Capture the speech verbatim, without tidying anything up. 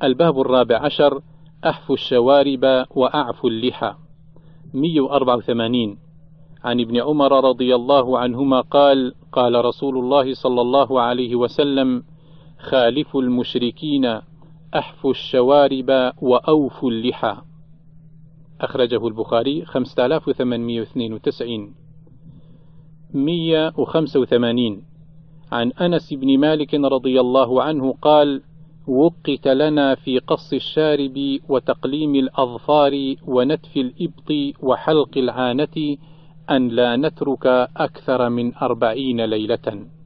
الباب الرابع عشر: أحفوا الشوارب وأعفوا اللحى. مئة وأربعة وثمانين عن ابن عمر رضي الله عنهما قال: قال رسول الله صلى الله عليه وسلم: خالفوا المشركين، أحفوا الشوارب وأوفوا اللحى. أخرجه البخاري خمسة آلاف وثمانمئة واثنين وتسعين. مئة وخمسة وثمانين عن أنس بن مالك رضي الله عنه قال: وقت لنا في قص الشارب وتقليم الأظفار ونتف الإبط وحلق العانة أن لا نترك أكثر من أربعين ليلة.